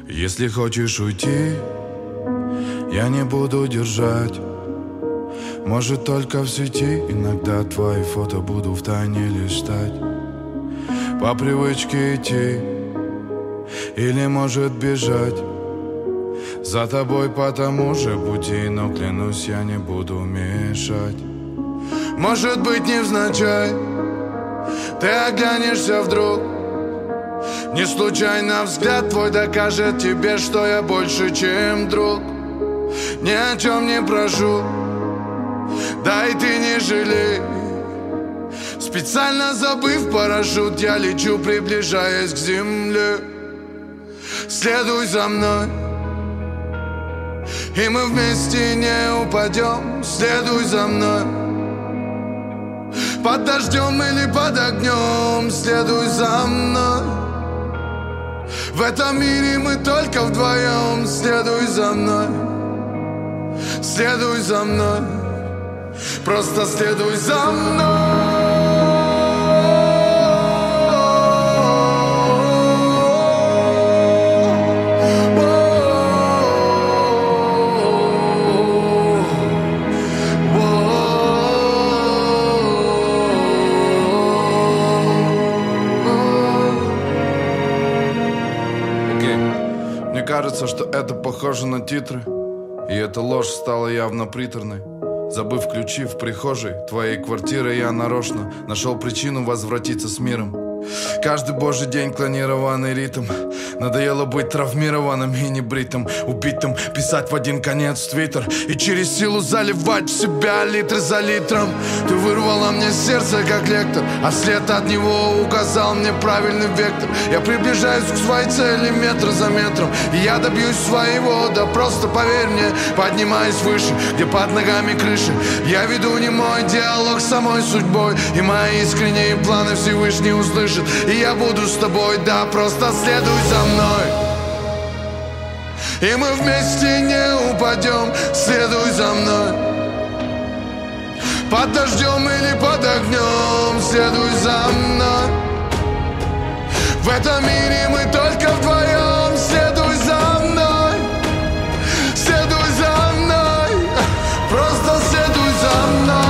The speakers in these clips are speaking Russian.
Если хочешь уйти, я не буду держать. Может, только в сети иногда твои фото буду втайне листать. По привычке идти или, может, бежать за тобой по тому же пути, но клянусь, я не буду мешать. Может быть, невзначай ты оглянешься вдруг, не случайно взгляд твой докажет тебе, что я больше, чем друг. Ни о чем не прошу, да и ты не жалей. Специально забыв парашют, я лечу, приближаясь к земле. Следуй за мной, и мы вместе не упадем. Следуй за мной, под дождем или под огнем. Следуй за мной, в этом мире мы только вдвоем. Следуй за мной, следуй за мной, просто следуй за мной. Мне кажется, что это похоже на титры, и эта ложь стала явно приторной. Забыв ключи в прихожей твоей квартиры, я нарочно нашел причину возвратиться с миром. Каждый божий день клонированный ритм. Надоело быть травмированным и небритым, убитым, писать в один конец в твиттер и через силу заливать в себя литры за литром. Ты вырвала мне сердце, как лектор, а след от него указал мне правильный вектор. Я приближаюсь к своей цели метр за метром, и я добьюсь своего, да просто поверь мне. Поднимаюсь выше, где под ногами крыши, я веду немой диалог с самой судьбой, и мои искренние планы Всевышний услышит. И я буду с тобой, да, просто следуй за мной, и мы вместе не упадем. Следуй за мной, под дождем или под огнем. Следуй за мной, в этом мире мы только вдвоем. Следуй за мной, следуй за мной, просто следуй за мной.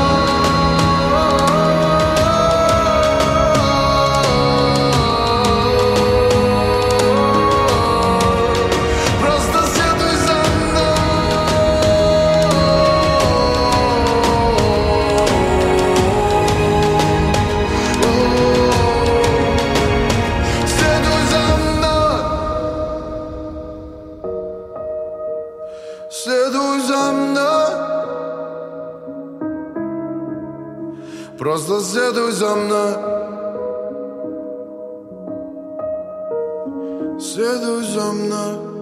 Следуй за мной, просто следуй за мной. Следуй за мной.